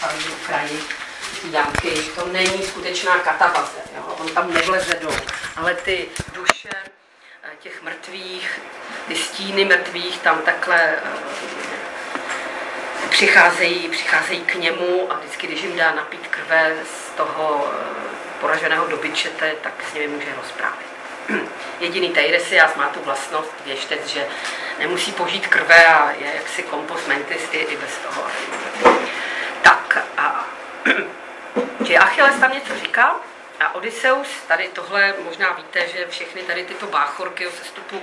postavili do kraji Janky. To není skutečná katabaze, jo? On tam nevleze dolů, ale ty duše těch mrtvých, ty stíny mrtvých tam takhle přicházejí k němu a vždycky, když jim dá napít krve z toho poraženého dobyčete, tak s nimi může rozprávit. Jediný Teiresias má tu vlastnost, věštec, že nemusí požít krve a je jaksi compos mentis i bez toho. Tak a že Achilles tam něco říká a Odysseus, tady tohle možná víte, že všechny tady tyto báchorky o sestupu,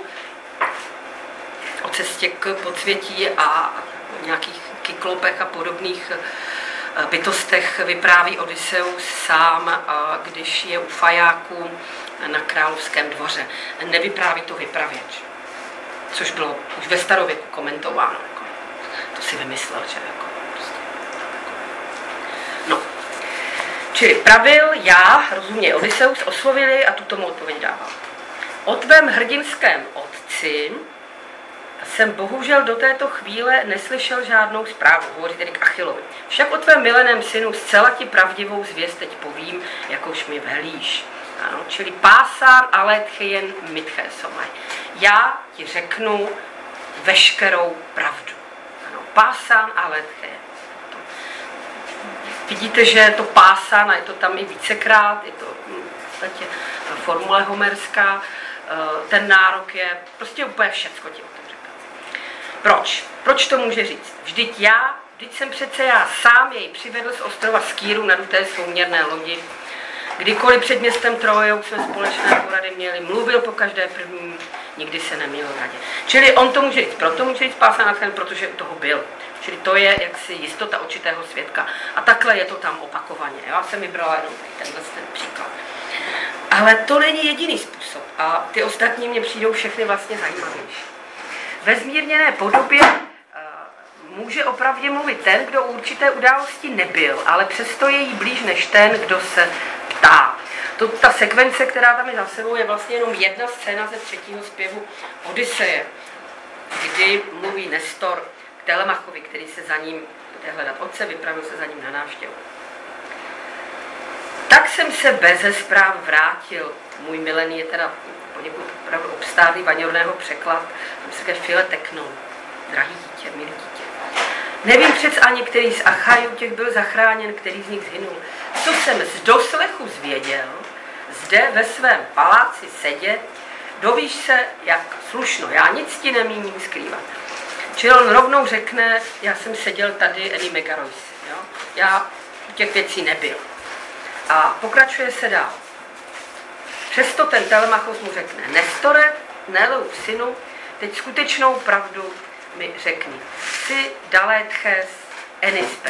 o cestě k podsvětí a nějakých kyklopech a podobných bytostech vypráví Odysseus sám, když je u fajáků na královském dvoře. Nevypráví to vypravěč, což bylo už ve starověku komentováno. To si vymyslel, že jako prostě. No. Čili pravil já, rozuměj Odysseus, oslovili a tuto mu odpověď dával. O tvém hrdinském otci jsem bohužel do této chvíle neslyšel žádnou zprávu, hovoří tedy k Achillovi. Však o tvém mileném synu zcela ti pravdivou zvěst teď povím, jakož mi velíš. Ano, čili pásán aletchien mitchesomai. Já ti řeknu veškerou pravdu. Ano, pásán aletchien. Vidíte, že to pásán, a je to tam i vícekrát, je to v podstatě formule homerská, ten nárok je prostě úplně všecko ti o tom říká. Proč? Proč to může říct? Vždyť jsem přece já sám jej přivedl z ostrova Skýru na duté souměrné lodi. Kdykoliv před městem Trojou jsme společné porady měli, mluvil po každé první, nikdy se nemýlil v radě. Čili on to může říct, proto může říct pásán aletchien, protože u toho byl. Čili to je jaksi jistota očitého svědka. A takhle je to tam opakovaně. Já jsem vybrala jenom tenhle příklad. Ale to není jediný způsob. A ty ostatní mě přijdou všechny vlastně zajímavější. Ve zmírněné podobě může opravdu mluvit ten, kdo u určité události nebyl, ale přesto je jí blíž než ten, kdo se ptá. Ta sekvence, která tam je za sebou, je vlastně jenom jedna scéna ze 3. zpěvu Odyseje, kdy mluví Nestor k Telemachovi, který se za ním jde hledat otce, vypravil se za ním na návštěvu. Tak jsem se beze zpráv vrátil. Můj milený je teda poněkud opravdu obstárlý vaňorného překlad. Tam se říká fileteknon, drahý dítě, milý dítě. Nevím přec ani, který z Achajů těch byl zachráněn, který z nich zhynul. Co jsem z doslechu zvěděl, zde ve svém paláci sedět, dovíš se, jak slušno, já nic ti nemíním skrývat. Čili on rovnou řekne, já jsem seděl tady Eni Megarois, jo? Já u těch věcí nebyl. A pokračuje se dál. Přesto ten Telemachos mu řekne, Nestore, Neleův synu, teď skutečnou pravdu mi řekni. Jsi daletches enispes.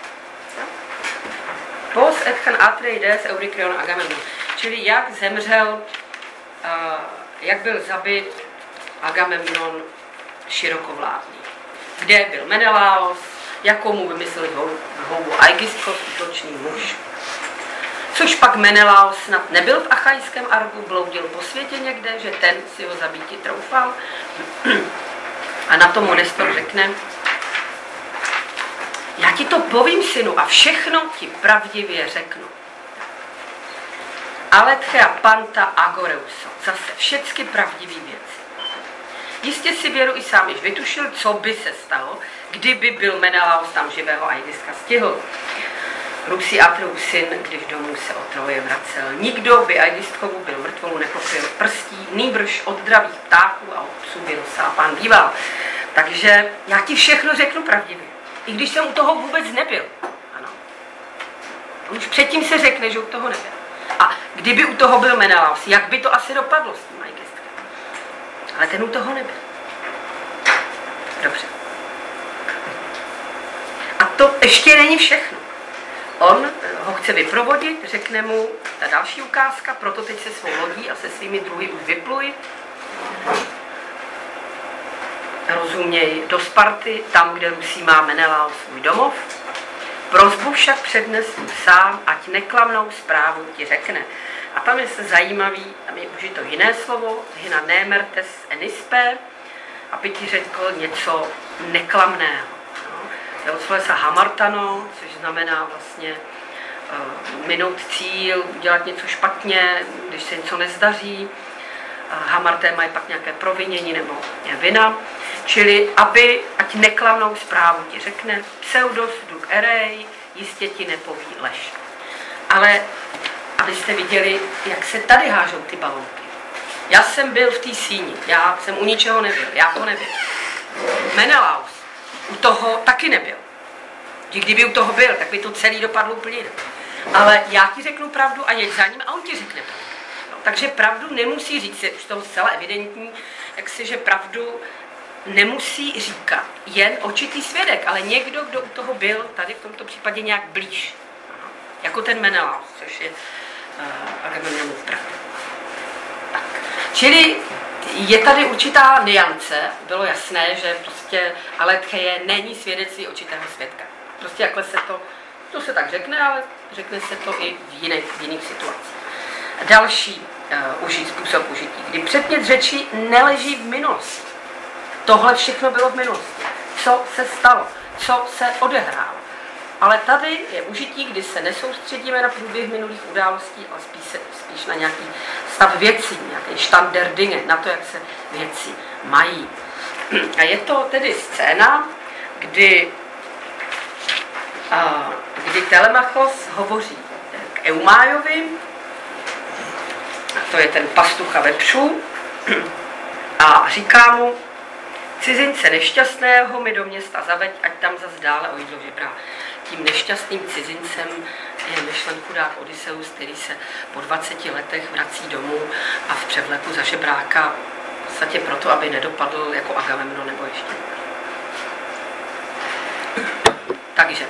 Pos etchan atreides Eurykrion Agamemnon. Čili jak zemřel, jak byl zabit Agamemnon širokovládný. Kde byl Menelaos, jakou mu vymysleli houbu Aegisthos, útočný muž. Což pak Menelaos snad nebyl v achajském Argu, bloudil po světě někde, že ten si ho zabíti troufal. A na to mu Nestor řekne, já ti to povím, synu, a všechno ti pravdivě řeknu. Aletchea panta agoreuso, zase všecky pravdivý věci. Jistě si věru i sám již vytušil, co by se stalo, kdyby byl Menelaos tam živého Aegistka stihl. Rusí Atreus syn, když domů se o Troje vracel. Nikdo by Aegistkovu byl mrtvolu nepokryl prstí, nýbrž od dravých ptáků a od psů by rozsápán býval. Takže já ti všechno řeknu pravdivě. I když jsem u toho vůbec nebyl. Ano. Už předtím se řekne, že u toho nebyl. A kdyby u toho byl Menelaos, jak by to asi dopadlo s tím Aegistkem? Ale ten u toho nebyl. Dobře. A to ještě není všechno. On ho chce vyprovodit, řekne mu ta další ukázka, proto teď se svou lodí a se svými druhy už vypluj. Rozuměj, do Sparty, tam, kde Rusí má Menelaos svůj domov. Prosbu však přednesu sám, ať neklamnou zprávu ti řekne. A tam je se zajímavý, tam je užito jiné slovo, hyna nemertes enispe, aby ti řekl něco neklamného. No. od slova se hamartano, což znamená vlastně minout cíl, udělat něco špatně, když se něco nezdaří. Hamartéma je pak nějaké provinění nebo vina. Čili, ať neklamnou zprávu ti řekne, pseudos duk erej, jistě ti nepoví lež. Ale abyste viděli, jak se tady hážou ty balonky. Já jsem byl v té síni, já jsem u ničeho nebyl, já to nebyl. Menelaus u toho taky nebyl. Kdyby u toho byl, tak by to celý dopadlo úplně jinak. Ale já ti řeknu pravdu a jeď za ním a on ti řekne pravdu. No, takže pravdu nemusí říct, je už toho zcela evidentní, že pravdu nemusí říkat jen očitý svědek, ale někdo, kdo u toho byl, tady v tomto případě nějak blíž. Jako ten Menelaus, což je Agamemnonův bratr. Čili je tady určitá niance, bylo jasné, že prostě aletheie není svědectví očitého svědka. Prostě jakhle se to se tak řekne, ale řekne se to i v jiných situacích. Další způsob užití, kdy předmět řeči neleží v minulosti. Tohle všechno bylo v minulosti. Co se stalo? Co se odehrálo? Ale tady je užití, kdy se nesoustředíme na průběh minulých událostí, ale spíš na nějaký stav věcí, nějaký stand der Dinge, na to, jak se věci mají. A je to tedy scéna, kdy Telemachos hovoří k Eumájovi, to je ten pastucha vepřů, a říká mu, cizince nešťastného mi do města zaveď, ať tam zas dále o jídlo vybrá. Tím nešťastným cizincem je myšlen chudák Odysseus, který se po 20 letech vrací domů a v převleku za žebráka v podstatě proto, aby nedopadl jako Agamemnon nebo ještě. Takže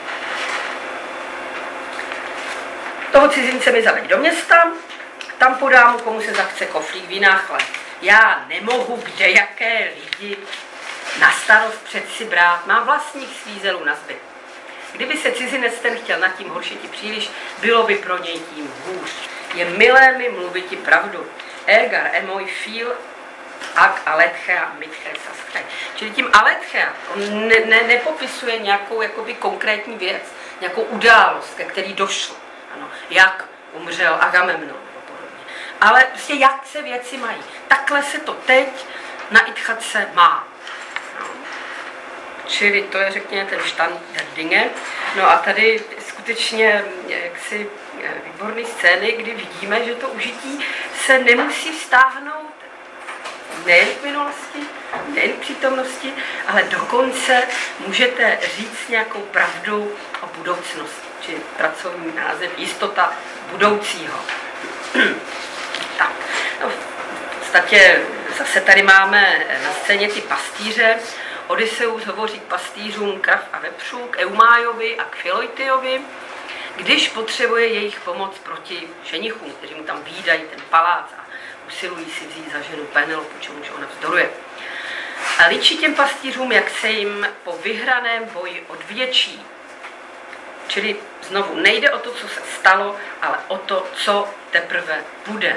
toho cizince mi zaveď do města, tam podám mu, komu se zachce koflík vína, chleb. Já nemohu kdejaké lidi na starost přeci brát, mám vlastních svízelů na zbyt. Kdyby se cizinec ten chtěl nad tím horšiti příliš, bylo by pro něj tím hůř. Je milé mi mluvit ti pravdu. Ergar emoi fil ak alethea mitche saschai. Čili tím alethea, on nepopisuje nějakou jakoby konkrétní věc, nějakou událost, ke který došlo. Ano, jak umřel Agamemnon. Ale prostě jak se věci mají. Takhle se to teď na Itchatce má. No. Čili to je, řekněme, ten stand der Dinge. No a tady skutečně jaksi výborné scény, kdy vidíme, že to užití se nemusí vztáhnout nejen k minulosti, nejen k přítomnosti, ale dokonce můžete říct nějakou pravdu o budoucnosti. Čili pracovní název jistota budoucího. Tak, no, v podstatě zase tady máme na scéně ty pastýře. Odysseus hovoří k pastýřům krav a vepřů, k Eumájovi a k Filoitiovi, když potřebuje jejich pomoc proti ženichům, kteří mu tam vídají ten palác a usilují si vzít za ženu Penelopu, čemuž ona vzdoruje. A líčí těm pastýřům, jak se jim po vyhraném boji odvděčí. Čili znovu nejde o to, co se stalo, ale o to, co teprve bude.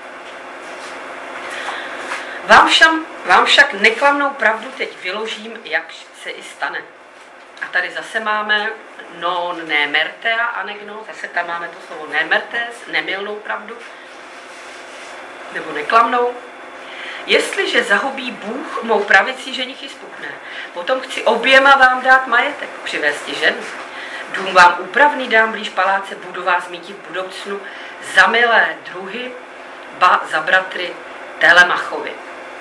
Vám však neklamnou pravdu teď vyložím, jak se i stane. A tady zase máme non nemertea anegno, zase tam máme to slovo nemertes, nemilnou pravdu, nebo neklamnou. Jestliže zahubí Bůh mou pravicí ženichy spukne, potom chci oběma vám dát majetek, přivést ženu. Dům vám úpravný dám blíž paláce, budu vás mítit v budoucnu za milé druhy, ba za bratry Telemachovi.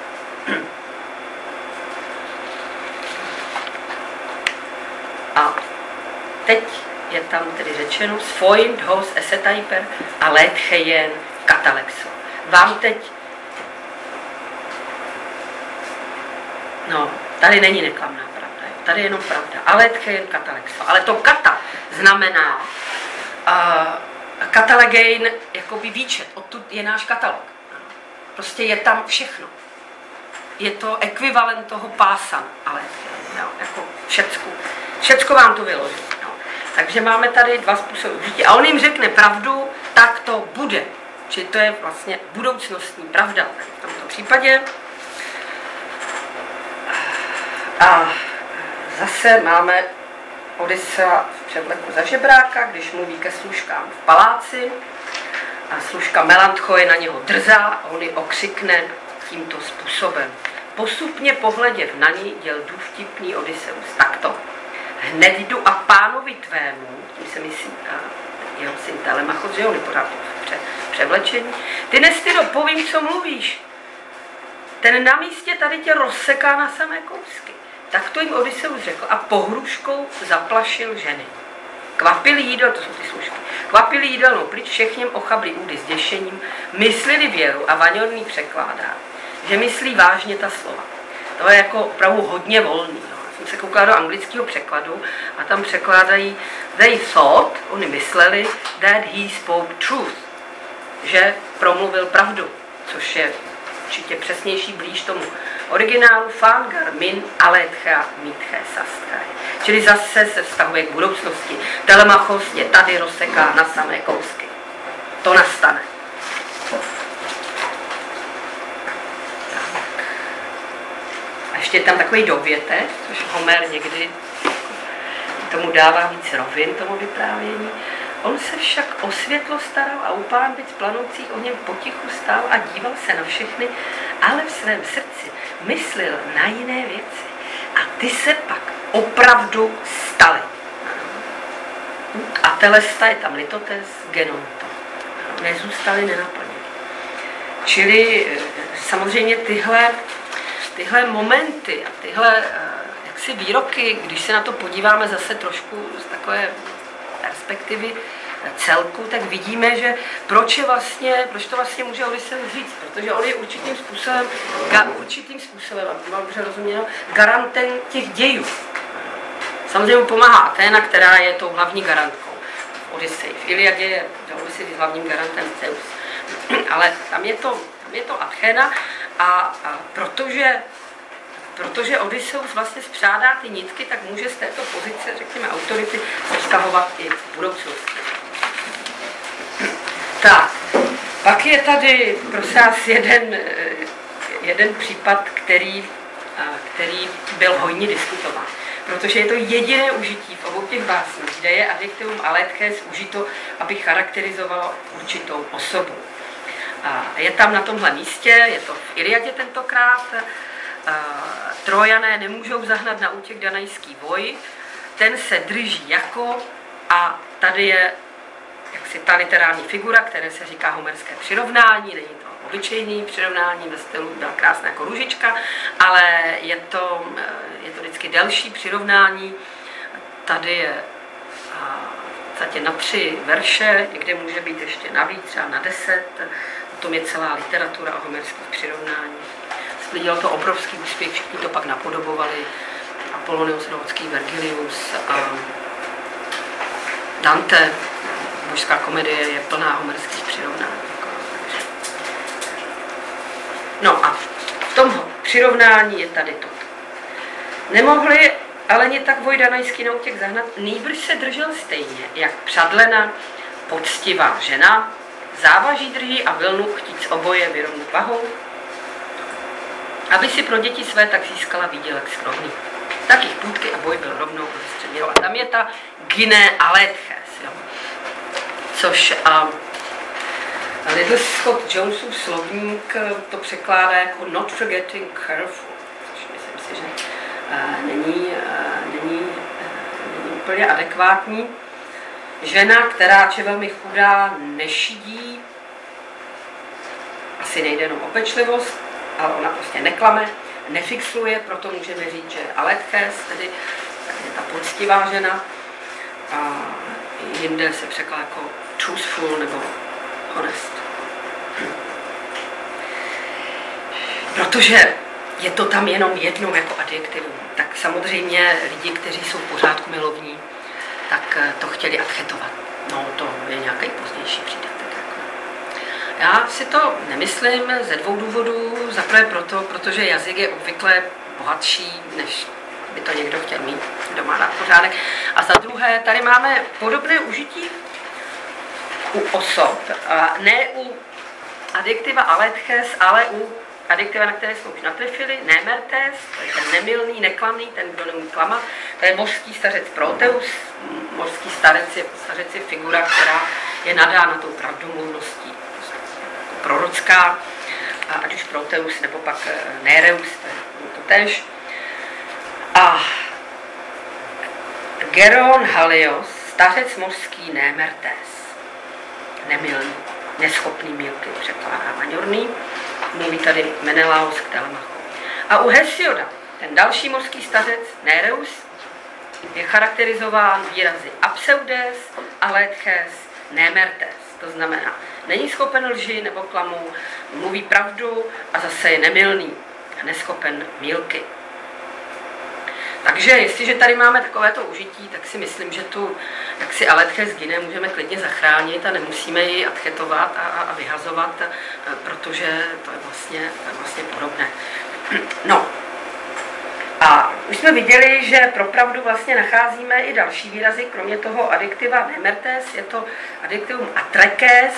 A teď je tam tedy řečeno Svoin hos esetaiper a letchejen katalexo. Vám teď, no, tady není neklamná pravda, tady je jenom pravda, a letchejen katalexo. Ale to kata znamená katalegein jakoby výčet, odtud je náš katalog. Prostě je tam všechno. Je to ekvivalent toho pása, ale jo, jako všecko vám to vyloží. No. Takže máme tady dva způsoby užití. A on jim řekne pravdu, tak to bude. Čili to je vlastně budoucnostní pravda v tomto případě. A zase máme Odyssea v převleku za žebráka, když mluví ke služkám v paláci a služka Melantcho je na něho drzá a on ji okřikne tímto způsobem. Postupně pohleděv na ní, děl důvtipný Odysseus takto. Hned jdu a pánovi tvému, tím se myslí jeho syn Telemachos, že on je pořád převlečení. Ty nestydo, povím, co mluvíš. Ten na místě tady tě rozseká na samé kousky. Tak to jim Odysseus řekl a pohruškou zaplašil ženy. Kvapili jídel, to jsou ty služky, kvapili jídelnou pryč, všechněm ochabli údy s děšením, myslili věru a Vaňorný překládá, že myslí vážně ta slova. To je jako opravdu hodně volný. No. Já jsem se koukala do anglického překladu a tam překládají they thought, oni mysleli, that he spoke truth, že promluvil pravdu, což je určitě přesnější blíž tomu originálu Fangar min aletcha mitche sastkai. Čili zase se vztahuje k budoucnosti. Telemachos je tady rozseká na samé kousky. To nastane. A ještě je tam takový dovětek, což Homer někdy tomu dává víc rovin, tomu vyprávění. On se však o světlo staral a u pánvic planoucích o něm potichu stál a díval se na všechny, ale v svém srdci myslil na jiné věci. A ty se pak opravdu staly. A telesta je tam litotes, genonto. Nezůstaly nenaplněny. Čili samozřejmě tyhle momenty a tyhle jaksi výroky, když se na to podíváme zase trošku z takové perspektivy celku, tak vidíme, že proč to vlastně může Odysseus říct, protože on je určitým způsobem, aby vám dobře rozuměl, garantem těch dějů. Samozřejmě mu pomáhá Athéna, která je tou hlavní garantkou v Odyssey. V Iliadě je Odysseus hlavním garantem Zeus. Ale tam je to Athéna a protože Odysseus vlastně spřádá ty nitky, tak může z této pozice, řekněme, autority vztahovat i v budoucnosti. Tak, pak je tady, prosím vás, jeden případ, který byl hojně diskutován. Protože je to jediné užití v obou těch básních, kde je adjektivum aletches užito, aby charakterizovalo určitou osobu. A je tam na tomhle místě, je to v Iliadě tentokrát, Trojané nemůžou zahnat na útěk danajský voj, ten se drží jako, a tady je jaksi ta literární figura, které se říká homerské přirovnání, není to obyčejný přirovnání ve stylu, byla krásná jako růžička, ale je to vždycky delší přirovnání. Tady je na 3 verše, někde může být ještě navíc, třeba na 10, o tom je celá literatura o homerských přirovnáních. Sklidilo to obrovský úspěch, všichni to pak napodobovali, Apollonius Rhodský, Vergilius a Dante. Mužská komedie je plná homerských přirovnání. No a v tom přirovnání je tady toto. Nemohli ale ně tak voj danajský na útěk zahnat, nýbrž se držel stejně, jak přadlena, poctivá žena, závaží drží a vilnu chtíc oboje vyrovnat vahou, aby si pro děti své tak získala výdělek skromný. Tak jich půdky a boj byl rovnou vystředěl. A tam je ta Gine aletches, jo. Což Little Scott Jonesův slovník to překládá jako not forgetting careful, což myslím si, že není úplně adekvátní. Žena, která je velmi chudá, nešidí, asi nejde jenom o pečlivost, ale ona prostě neklame, nefixluje, proto můžeme říct, že aletches, tedy je ta poctivá žena, a jinde se překládá jako truthful nebo honest. Protože je to tam jenom jednou jako adjektivum, tak samozřejmě lidi, kteří jsou pořádku milovní, tak to chtěli adchetovat. No, to je nějaký pozdější přídatek. Já si to nemyslím ze 2 důvodů. Za prvé protože jazyk je obvykle bohatší, než by to někdo chtěl mít, kdo má rád pořádek. A za druhé, tady máme podobné užití u osob, a ne u adjektiva aletches, ale u adjektiva, na které jsme už natrefili, nemertes, to je ten nemilný, neklamný, ten, kdo neumí klamat, to je mořský stařec Proteus. Mořský stařec je figura, která je nadána tou pravdomluvností, prorocká, ať už Proteus nebo pak Nereus, to též. A Geron Halios, stařec mořský Nemertes, nemilný, neschopný Milky, překládá Maňorný, mluví tady Menelaos k Telemachu. A u Hesioda, ten další mořský stařec Nereus, je charakterizován výrazy abseudes, aletches, nemertes. To znamená, není schopen lži nebo klamu, mluví pravdu a zase je nemilný a neschopen mýlky. Takže jestliže tady máme takovéto užití, tak si myslím, že tu jaksi aletches gyne můžeme klidně zachránit a nemusíme ji adchetovat a vyhazovat, protože to je vlastně podobné. No. A už jsme viděli, že pro pravdu vlastně nacházíme i další výrazy, kromě toho adjektiva nemertes, je to adjektivum atrekes.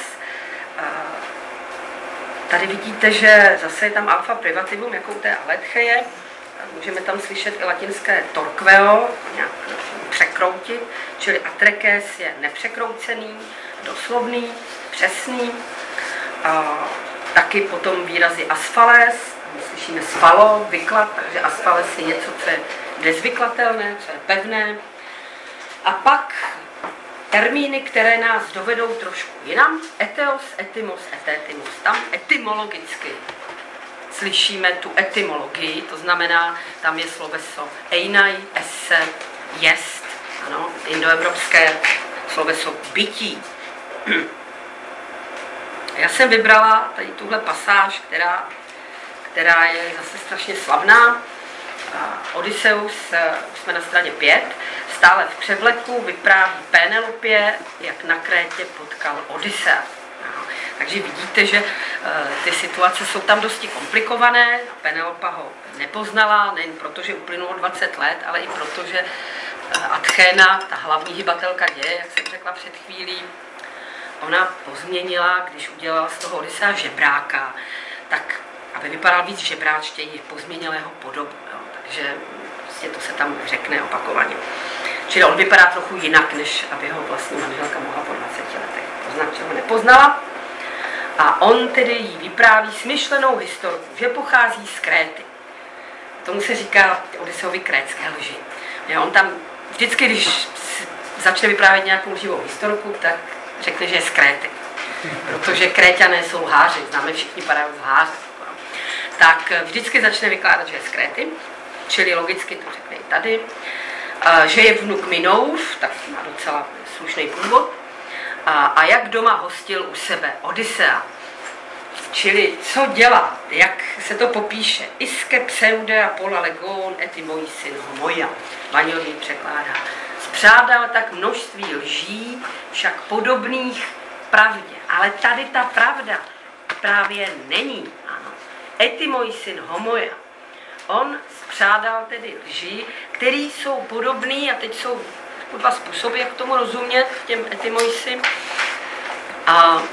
Tady vidíte, že zase je tam alfa privativum, jako u té aletcheje. Můžeme tam slyšet i latinské torqueo, nějak překroutit, čili atrekes je nepřekroucený, doslovný, přesný. Taky potom výrazy asfales, slyšíme sfalo, vyklad, takže asfales je něco, co je nezvyklatelné, co je pevné. A pak termíny, které nás dovedou trošku jinam, eteos, etymos, etétymus. Tam etymologicky slyšíme tu etymologii, to znamená, tam je sloveso einai, esse, jest, ano, indoevropské sloveso bytí. Já jsem vybrala tady tuhle pasáž, která je zase strašně slavná. Odysseus, jsme na straně 5, stále v převleku vypráví Pénelopě, jak na Krétě potkal Odyssea. Takže vidíte, že ty situace jsou tam dosti komplikované. Penelopa ho nepoznala, nejen proto, že uplynulo 20 let, ale i proto, že Athéna, ta hlavní hybatelka děje, jak jsem řekla před chvílí, ona pozměnila, když udělala z toho Odyssea žebráka, tak aby vypadal víc žebráčtěji, pozměnila jeho podobu. Jo. Takže vlastně to se tam řekne opakovaně. Čili on vypadá trochu jinak, než aby ho vlastní manželka mohla po 20 letech poznat, že ho nepoznala. A on tedy jí vypráví smyšlenou historku, že pochází z Kréty. Tomu se říká Odysseovi krétské lži. On tam vždycky, když začne vyprávět nějakou živou historku, tak řekne, že je z Kréty. Protože Kréťané jsou lháři, známe všichni paradox lháře. Tak vždycky začne vykládat, že je z Kréty, čili logicky to řekne i tady. Že je vnuk Minouf, tak má docela slušný původ. A jak doma hostil u sebe Odyssea. Čili co dělá, jak se to popíše. Iske pseude a pola legon etymoi syn homoia. Maňorný překládá. Spřádal tak množství lží, však podobných pravdě. Ale tady ta pravda právě není. Ano. Etymoi syn homoia. On spřádal tedy lži, které jsou podobné, a teď jsou dva způsoby, jak tomu rozumět, těm etymojsím. A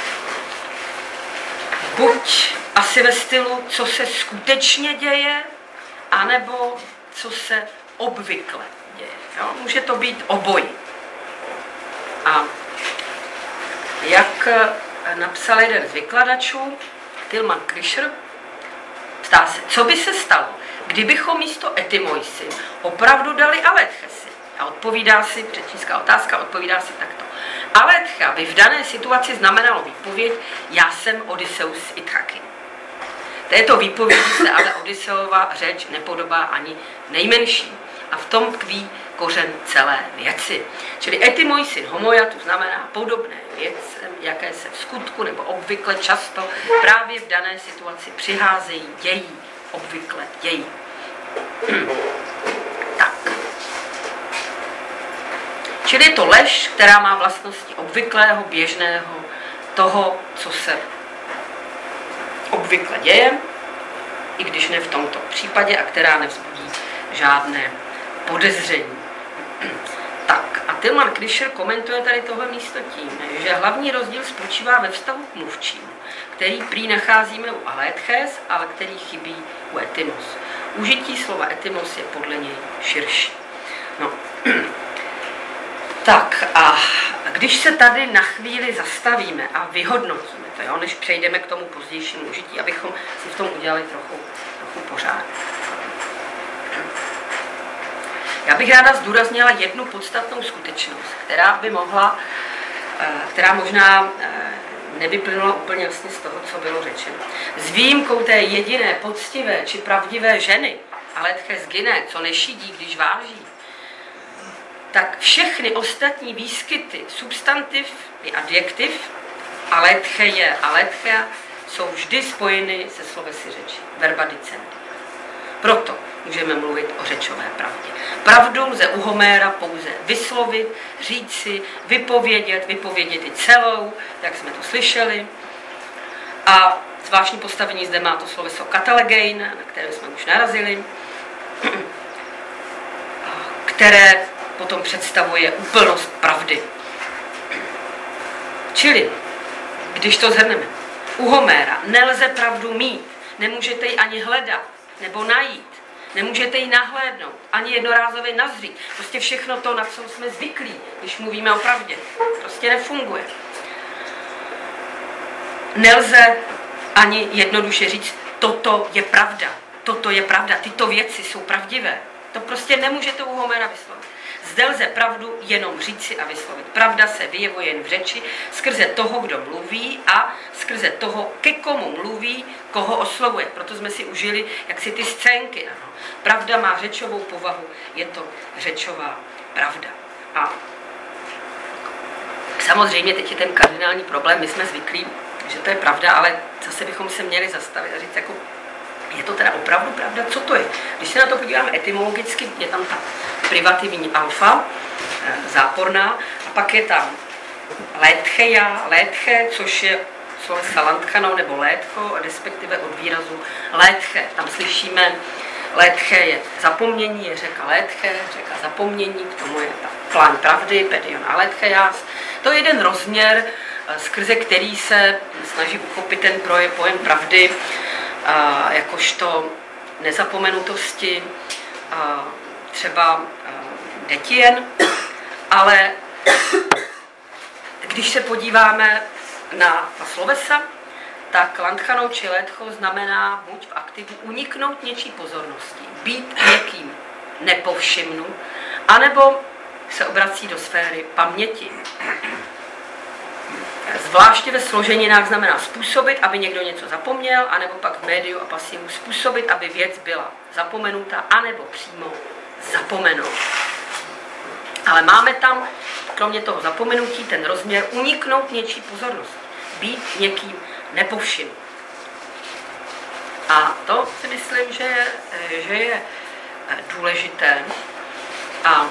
buď asi ve stylu, co se skutečně děje, anebo co se obvykle děje. Jo? Může to být obojí. A jak napsal jeden z vykladačů, Tilman Krischer, ptá se, co by se stalo, kdybychom místo etymojsy opravdu dali aletchesy. A odpovídá si, přečínská otázka, odpovídá si takto. Aletcha by v dané situaci znamenalo výpověď, já jsem Odysseus Ithaky. Této výpovědi se ale Odysseova řeč nepodobá ani nejmenší. A v tom tkví kořen celé věci. Čili etymoi syn homoia, to znamená podobné věci, jaké se v skutku nebo obvykle často právě v dané situaci přicházejí, dějí, obvykle dějí. Tak. Čili je to lež, která má vlastnosti obvyklého, běžného, toho, co se obvykle děje, i když ne v tomto případě, a která nevzbudí žádné podezření. Tak, a Tilman Krischer komentuje tady tohle místo tím, že hlavní rozdíl spočívá ve vztahu k mluvčímu. který prý nacházíme u aletches, ale který chybí u etymos. Užití slova etymos je podle něj širší. No. Tak a když se tady na chvíli zastavíme a vyhodnotíme to, jo, než přejdeme k tomu pozdějšímu užití, abychom si v tom udělali trochu pořádek. Já bych ráda zdůraznila jednu podstatnou skutečnost, která možná nevyplynula úplně jasně z toho, co bylo řečeno. S výjimkou té jediné poctivé či pravdivé ženy, aletches gine, co nešidí, když váží, tak všechny ostatní výskyty substantiv i adjektiv, aletche je aletche, jsou vždy spojeny se slovesy řeči, verba dicendi. Proto můžeme mluvit o řečové pravdě. Pravdu lze u Homéra pouze vyslovit, říci, vypovědět i celou, jak jsme to slyšeli. A zvláštní postavení zde má to sloveso katalegein, na které jsme už narazili, které potom představuje úplnost pravdy. Čili, když to shrneme, u Homéra nelze pravdu mít, nemůžete ji ani hledat nebo najít, nemůžete ji nahlédnout, ani jednorázově nazřít. Prostě všechno to, na co jsme zvyklí, když mluvíme o pravdě, prostě nefunguje. Nelze ani jednoduše říct, toto je pravda, tyto věci jsou pravdivé. To prostě nemůžete u Homéra vyslovit. Zde lze pravdu jenom říci a vyslovit. Pravda se vyjevuje jen v řeči skrze toho, kdo mluví a skrze toho, ke komu mluví, koho oslovuje. Proto jsme si užili jaksi ty scénky. Ano. Pravda má řečovou povahu, je to řečová pravda. A samozřejmě teď je ten kardinální problém, my jsme zvyklí, že to je pravda, ale zase bychom se měli zastavit a říct, jako, je to teda opravdu pravda? Co to je? Když se na to podíváme etymologicky, je tam ta privativní alfa, záporná, a pak je tam létche, což je slovo salantchano nebo létcho, respektive od výrazu létche. Tam slyšíme, létche je zapomnění, je řeka létche, řeka zapomnění, k tomu je ta plán pravdy, pedion aletchejas. To je jeden rozměr, skrze který se snaží uchopit ten pojem pravdy, jakožto nezapomenutosti, třeba Detien, ale když se podíváme na ta slovesa, tak lantchano či létcho znamená buď v aktivu uniknout něčí pozornosti, být někým nepovšimnut, anebo se obrací do sféry paměti. Zvláště ve složeninách znamená způsobit, aby někdo něco zapomněl, anebo pak v médiu a pasivu způsobit, aby věc byla zapomenuta, anebo přímo zapomenout. Ale máme tam, kromě toho zapomenutí, ten rozměr uniknout něčí pozornost, být někým nepovšimnut. A to si myslím, že je důležité. A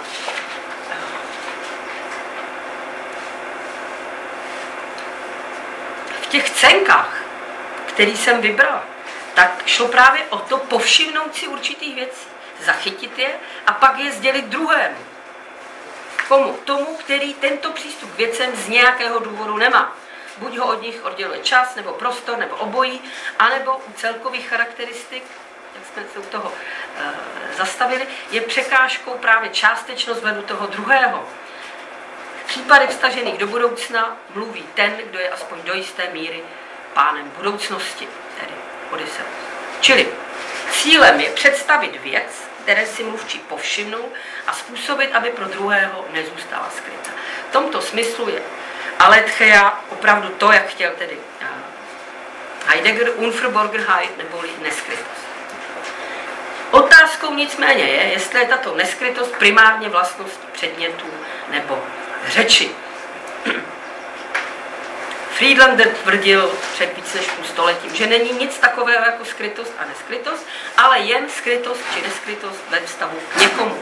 v těch scénkách, který jsem vybrala, tak šlo právě o to povšimnout si určitých věcí, zachytit je a pak je sdělit druhému. Komu? Tomu, který tento přístup k věcem z nějakého důvodu nemá. Buď ho od nich odděluje čas, nebo prostor, nebo obojí, anebo u celkových charakteristik, jak jsme se u toho zastavili, je překážkou právě částečnost vzhledu toho druhého. V případech vztažených do budoucna mluví ten, kdo je aspoň do jisté míry pánem budoucnosti, tedy Odysseus. Čili cílem je představit věc, které si mluvčí povšimnou a způsobit, aby pro druhého nezůstala skryta. V tomto smyslu je aletheia opravdu to, jak chtěl tedy Heidegger, Unverborgenheit, neboli neskrytost. Otázkou nicméně je, jestli je tato neskrytost primárně vlastností předmětů nebo řeči. Friedlander tvrdil před víc než půl stoletím, že není nic takového jako skrytost a neskrytost, ale jen skrytost či neskrytost ve vztahu k někomu.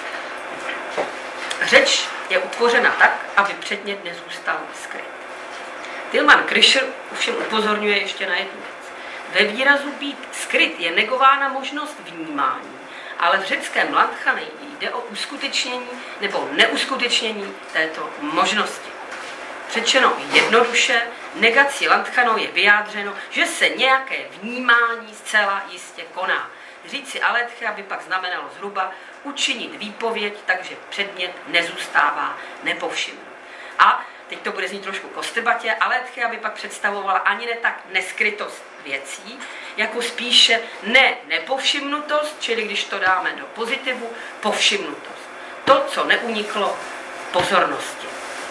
Řeč je utvořena tak, aby předmět nezůstal skryt. Tilman Krischer ovšem upozorňuje ještě na jednu věc. Ve výrazu být skryt je negována možnost vnímání, ale v řeckém lantchane jde o uskutečnění nebo neuskutečnění této možnosti. Řečeno jednoduše, negací Landchanou je vyjádřeno, že se nějaké vnímání zcela jistě koná. Říci aletheia by pak znamenalo zhruba učinit výpověď, takže předmět nezůstává nepovšimnut. A teď to bude znít trošku kostrbatě, aletheia by pak představovala ani ne tak neskrytost věcí, jako spíše nepovšimnutost, čili když to dáme do pozitivu, povšimnutost. To, co neuniklo pozornosti.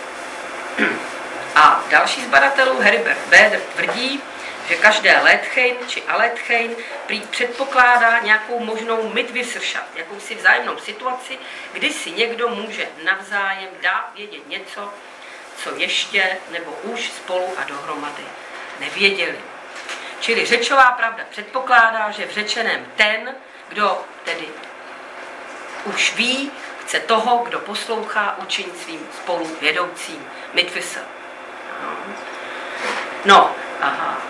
A další z badatelů, Herbert Beder, tvrdí, že každé Lethein či Alethein předpokládá nějakou možnou Mitwisserschaft, jakousi vzájemnou situaci, kdy si někdo může navzájem dát vědět něco, co ještě nebo už spolu a dohromady nevěděli. Čili řečová pravda předpokládá, že v řečeném ten, kdo tedy už ví, chce toho, kdo poslouchá, učinit svým spoluvědoucím. Mitwisser. No, aha.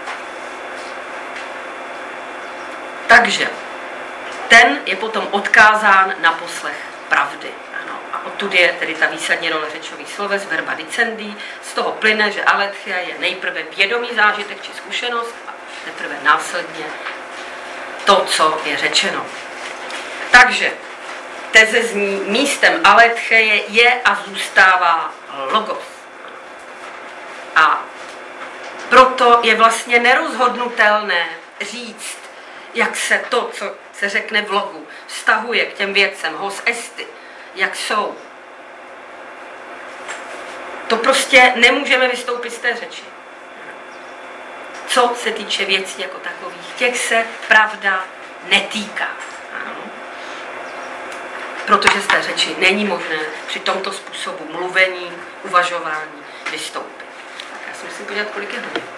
Takže ten je potom odkázán na poslech pravdy. Ano. A odtud je tedy ta výsadně role řečových sloves, verba dicendi. Z toho plyne, že aletheia je nejprve vědomý zážitek či zkušenost a teprve následně to, co je řečeno. Takže teze zní, místem aletheie je a zůstává logos. A proto je vlastně nerozhodnutelné říct, jak se to, co se řekne v logu, vztahuje k těm věcem, hos esti, jak jsou. To prostě nemůžeme vystoupit z té řeči. Co se týče věcí jako takových, těch se pravda netýká. Protože z té řeči není možné při tomto způsobu mluvení, uvažování vystoupit. Tak já si musím podívat, kolik je hodin.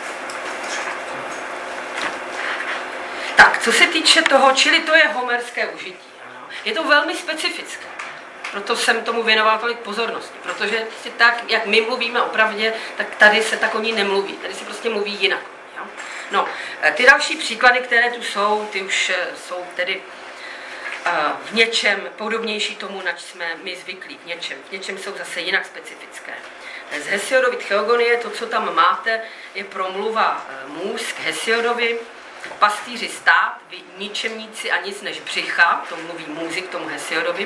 Tak, co se týče toho, čili to je homerské užití. Ano. Je to velmi specifické. Proto jsem tomu věnoval tolik pozornosti. Protože si tak, jak my mluvíme o pravdě, tak tady se tak o ní nemluví. Tady se prostě mluví jinak. Jo? No, ty další příklady, které tu jsou, ty už jsou tedy v něčem podobnější tomu, nač jsme my zvyklí. V něčem jsou zase jinak specifické. Z Hesiodovy Theogonie, to, co tam máte, je promluva Můz k Hesiodovi. Pastýři stát, vy ničemníci a nic než břicha, to mluví Můzy k tomu Hesiodovi.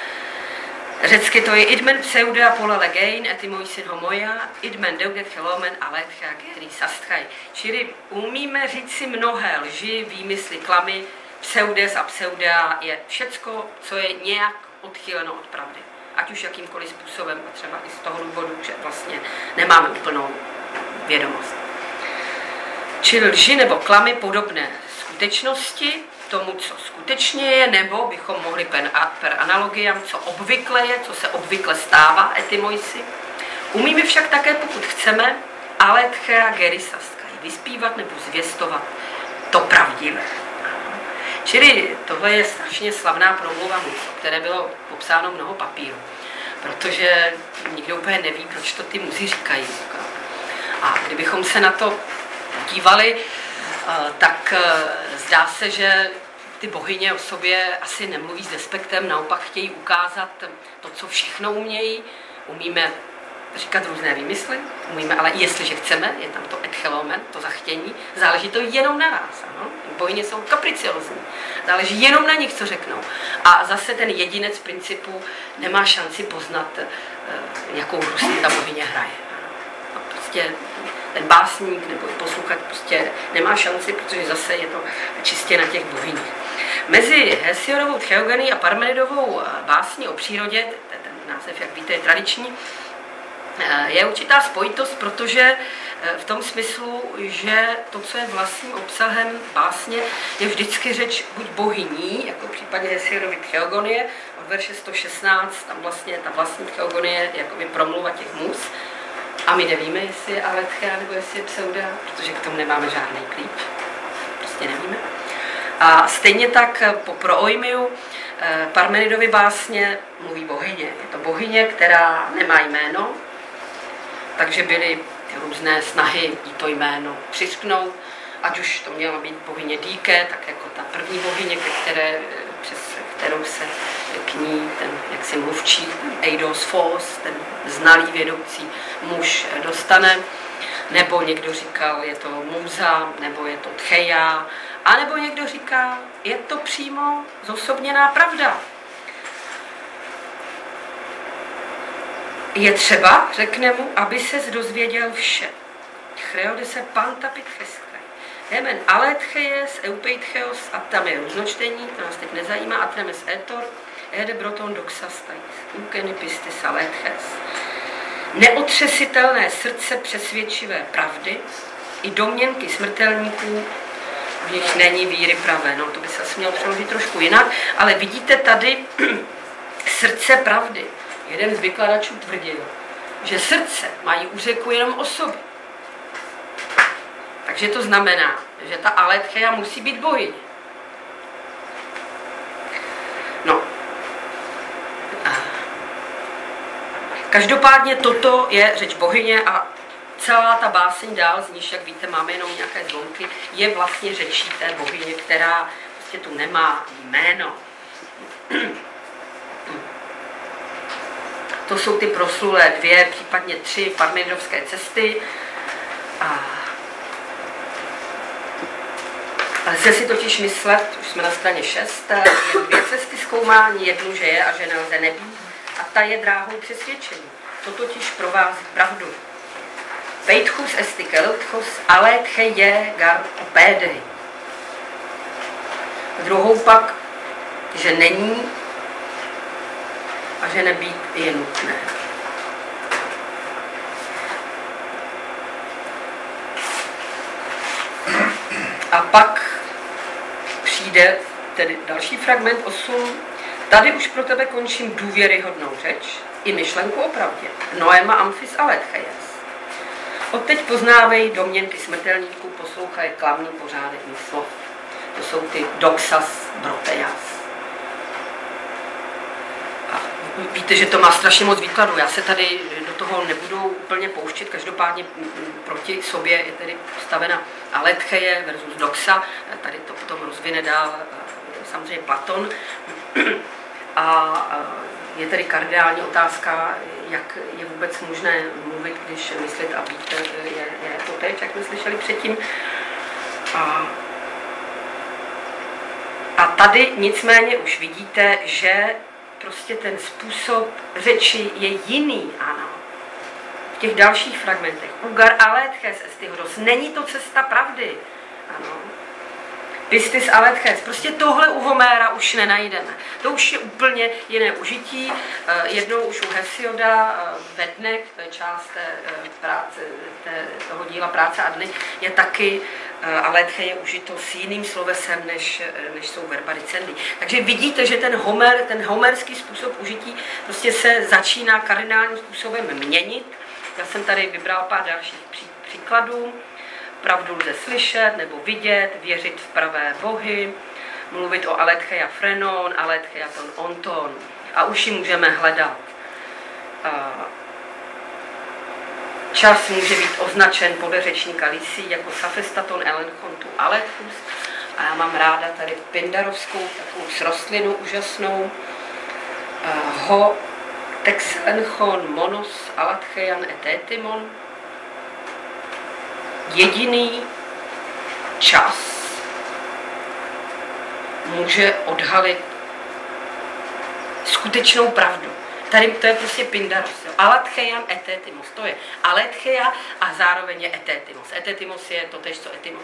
Řecky to je idmen pseuda pole legein, etimoisin homoia, idmen deuget helomen aletheia geris astchai. Čili umíme říct si mnohé lži, výmysly, klamy, pseudes a pseuda je všecko, co je nějak odchýleno od pravdy. Ať už jakýmkoliv způsobem, a třeba i z toho důvodu, že vlastně nemáme úplnou vědomost. Čili lži nebo klamy podobné skutečnosti, tomu, co skutečně je, nebo bychom mohli per analogiam, co obvykle je, co se obvykle stává, etimoisi. Umíme však také, pokud chceme, aletheia geris astchai, vyspívat nebo zvěstovat to pravdivé. Čili tohle je strašně slavná promluva Můz, o které bylo popsáno mnoho papíru, protože nikdo úplně neví, proč to ty Můzy říkají. A kdybychom se na to dívali, tak zdá se, že ty bohyně o sobě asi nemluví s despektem, naopak chtějí ukázat to, co všechno umějí. Umíme říkat různé výmysly, umíme, ale jestliže chceme, je tam to etchelomen, to zachtění, záleží to jenom na nás. Ano? Bohyně jsou kapriciozní, záleží jenom na nich, co řeknou. A zase ten jedinec principu nemá šanci poznat, jakou hru si ta bohyně hraje. A prostě ten básník nebo posluchač prostě nemá šanci, protože zase je to čistě na těch bohyních. Mezi Hesiodovou Theogonií a Parmenidovou básní o přírodě, ten název, jak víte, je tradiční, je určitá spojitost, protože v tom smyslu, že to, co je vlastním obsahem básně, je vždycky řeč buď bohyní, jako v případě Hesiodovy Theogonie, od verše 116, tam vlastně ta vlastní Theogonie je jakoby promluva těch Můz. A my nevíme, jestli je aletheia nebo jestli je pseuda, protože k tomu nemáme žádný klíč. Prostě nevíme. A stejně tak pro Oimiu Parmenidovy básně mluví bohyně. Je to bohyně, která nemá jméno, takže byly různé snahy jí to jméno přiřknout, ať už to mělo být bohyně Dike, tak jako ta první bohyně, přes kterou se k ní ten jaksi mluvčí, Eidos Fos, ten znalý vědoucí muž dostane. Nebo někdo říkal, je to můza, nebo je to tcheja, a nebo někdo říká, je to přímo zosobněná pravda. Je třeba, řekne mu, aby ses dozvěděl vše. Chreodese pantapitcheskai. Hemen aletchejes, eupeitcheos, a tam je různočtení, to nás teď nezajímá, a tremes etor, ede broton doxastais, ukeny pistis aletches. Neotřesitelné srdce přesvědčivé pravdy i domněnky smrtelníků, v nich není víry pravé. No, to by se asi mělo přeložit trošku jinak, ale vidíte tady srdce pravdy. Jeden z vykladačů tvrdil, že srdce mají úřeku jenom osoby. Takže to znamená, že ta aletheia musí být bohyně. No. Každopádně toto je řeč bohyně a celá ta báseň dál, z níž, jak víte, máme jenom nějaké zlomky, je vlastně řečí té bohyně, která prostě tu nemá jméno. To jsou ty proslulé 2, případně 3 parmenidovské cesty. Lze si totiž myslet, už jsme na straně 6, jen 2 cesty zkoumání, jednu, že je a že nelze nebýt, a ta je dráhou přesvědčení. To totiž provází pravdu. Peitchus esti keltchus aletche je gar opédei. Druhou pak, že není a že nebýt je nutné. A pak přijde tedy další fragment 8. Tady už pro tebe končím důvěryhodnou řeč i myšlenku o pravdě. Noema amphis aletchejes. Odteď poznávej domněnky smrtelníků, poslouchaj klamný pořádek mých slov. To jsou ty doxas brotejas. A víte, že to má strašně moc výkladů. Já se tady do toho nebudu úplně pouštět. Každopádně proti sobě je tedy postavena aletheie versus doxa. Tady to potom rozvine dál samozřejmě Platon. A je tedy kardinální otázka, jak je vůbec možné mluvit, když myslit a být je to teď, jak jsme slyšeli předtím. A tady nicméně už vidíte, že prostě ten způsob řeči je jiný, ano. V těch dalších fragmentech. Ugar aletches estihoros. Není to cesta pravdy, ano. Pistis aletches. Prostě tohle u Homéra už nenajdeme. To už je úplně jiné užití. Jednou už u Hesioda ve dnech, to je část toho díla Práce a dny, je taky aletche je užito s jiným slovesem, než jsou verba dicendi. Takže vidíte, že ten homerský způsob užití prostě se začíná kardinálním způsobem měnit. Já jsem tady vybral pár dalších příkladů. Pravdu lze slyšet nebo vidět, věřit v pravé bohy, mluvit o aletheia phrenon, aletheia ton onton. A už ji můžeme hledat. Čas může být označen podle řečníka Lisí jako safestaton elenchon tu alethus. A já mám ráda tady pindarovskou takovou srostlinu úžasnou. Ho texenchon monos alatheian etetimon. Jediný čas může odhalit skutečnou pravdu. Tady to je prostě Pindaros. Alatheian etetimos. To je aletheia a zároveň je etetimos. Etetimos je totéž, co etimos.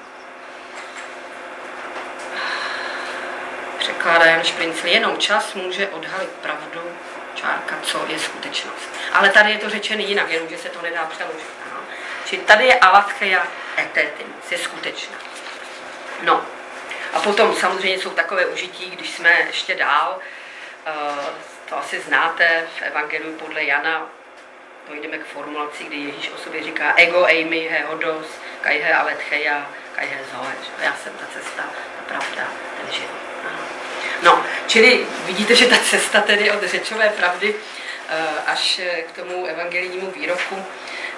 Překládá Jan Šprincl. Jenom čas může odhalit pravdu, čárka, co je skutečnost. Ale tady je to řečeno jinak, jenom že se to nedá přeložit. Aha. Čili tady je aletheia etetimos. Je skutečná. No. A potom samozřejmě jsou takové užití, když jsme ještě dál, to asi znáte v Evangeliu podle Jana, dojdeme k formulaci, kdy Ježíš o sobě říká ego eimi he hodos, kai he aletheia, kai he zoe. Já jsem ta cesta, ta pravda, ten život. No, čili vidíte, že ta cesta tedy od řečové pravdy až k tomu evangelijnímu výroku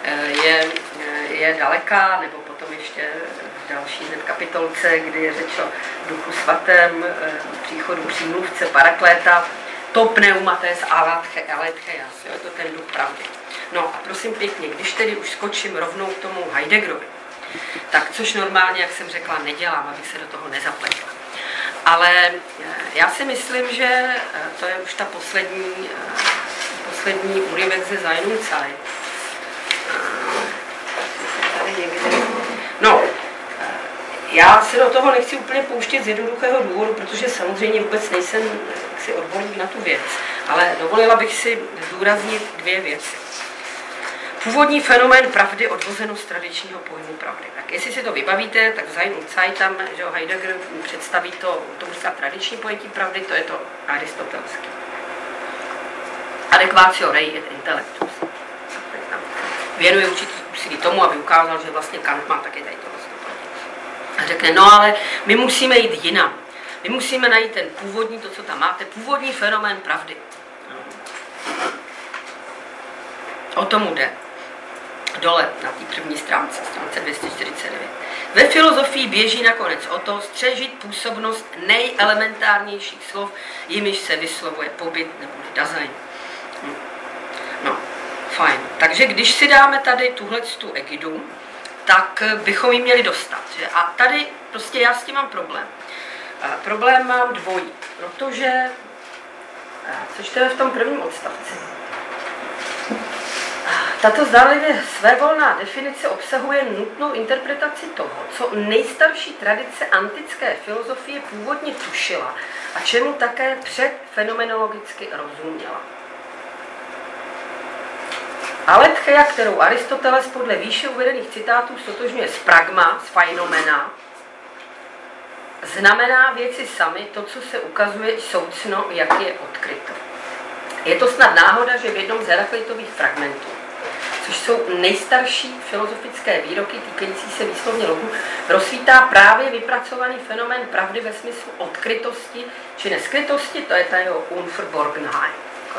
je daleká, nebo potom ještě v další kapitolce, kdy je řeč o Duchu svatém, příchodu přímluvce, parakléta, to pneumates aletheia, je to ten duch pravdy. No a prosím pěkně, když tedy už skočím rovnou k tomu Heideggerovi, tak což normálně, jak jsem řekla, nedělám, abych se do toho nezapletla. Ale já si myslím, že to je už ta poslední Urtext ze seinem Zeit. No, já se do toho nechci úplně pouštět z jednoduchého důvodu, protože samozřejmě vůbec nejsem si odborník na tu věc, ale dovolila bych si zdůraznit dvě věci. Původní fenomén pravdy odvozeno z tradičního pojmu pravdy. Tak jestli si to vybavíte, tak v seinem Zeit tam, že Heidegger představí to tradiční pojetí pravdy, to je to aristotelské. Adequatio rei et intellectus. Věnuje určitý úsilí tomu, aby ukázal, že vlastně Kant má taky tady to a řekne, no ale my musíme jít jinam. My musíme najít ten původní, to, co tam máte, původní fenomén pravdy. O tomu jde. Dole na té první stránce 249. Ve filozofii běží nakonec o to střežit působnost nejelementárnějších slov, jimiž se vyslovuje pobyt nebo Dasein. No, fajn. Takže když si dáme tady tuhletu egidu, tak bychom ji měli dostat. Že? A tady prostě já s tím mám problém. Problém mám dvojí, protože, což to je v tom prvním odstavci, tato zdánlivě svévolná definice obsahuje nutnou interpretaci toho, co nejstarší tradice antické filozofie původně tušila a čemu také předfenomenologicky rozuměla. Aletheia, kterou Aristoteles podle výše uvedených citátů stotožňuje s pragma, s phenomena, znamená věci samy, to, co se ukazuje soucno, jak je odkryto. Je to snad náhoda, že v jednom z Heraklitových fragmentů, což jsou nejstarší filozofické výroky týkající se výslovně logu, rozsvítá právě vypracovaný fenomén pravdy ve smyslu odkrytosti či neskrytosti, to je ta jeho Unverborgenheit.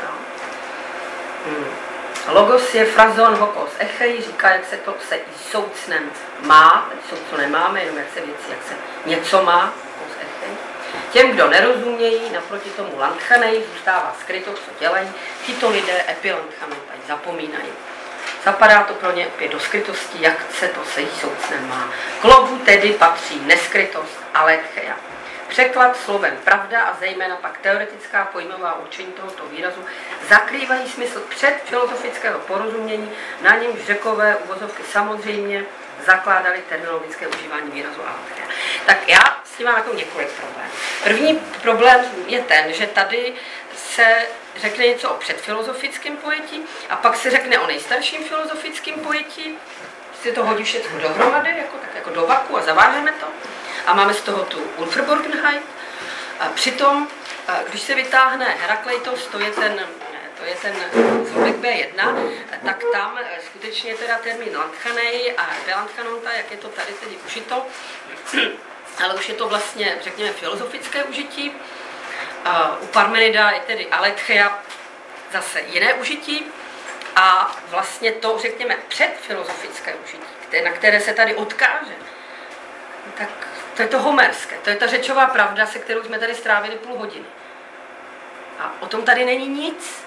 Logos je frazon hokos echei, říká, jak se to se i soucnem má, soucno nemáme, jenom jak se věci, jak se něco má, hokos echei. Těm, kdo nerozumějí, naproti tomu lantchanej, zůstává skryto, co dělají, tyto lidé epilantchanej zapomínají. Zapadá to pro ně opět do skrytosti, jak se to se jí soucnem má. K logu tedy patří neskrytost, aletheia. Překlad slovem pravda a zejména pak teoretická pojmová určení tohoto výrazu zakrývají smysl předfilozofického porozumění, na němž Řekové uvozovky samozřejmě zakládali terminologické užívání výrazu aletheia. Tak já s tím mám jako několik problémů. První problém je ten, že tady se řekne něco o předfilozofickém pojetí a pak se řekne o nejstarším filozofickém pojetí. Si to hodí všechno dohromady, jako do vaku a zavážeme to. A máme z toho tu Unverborgenheit. A přitom, když se vytáhne Herakleitos, to je ten zlomek B1, tak tam skutečně teda termín lantchanej a belantchanonta, jak je to tady tedy užito, ale už je to vlastně, řekněme, filozofické užití. U Parmenida je tedy aletheia zase jiné užití a vlastně to, řekněme, předfilozofické užití, na které se tady odkáže, tak to je to homerské, to je ta řečová pravda, se kterou jsme tady strávili půl hodiny. A o tom tady není nic.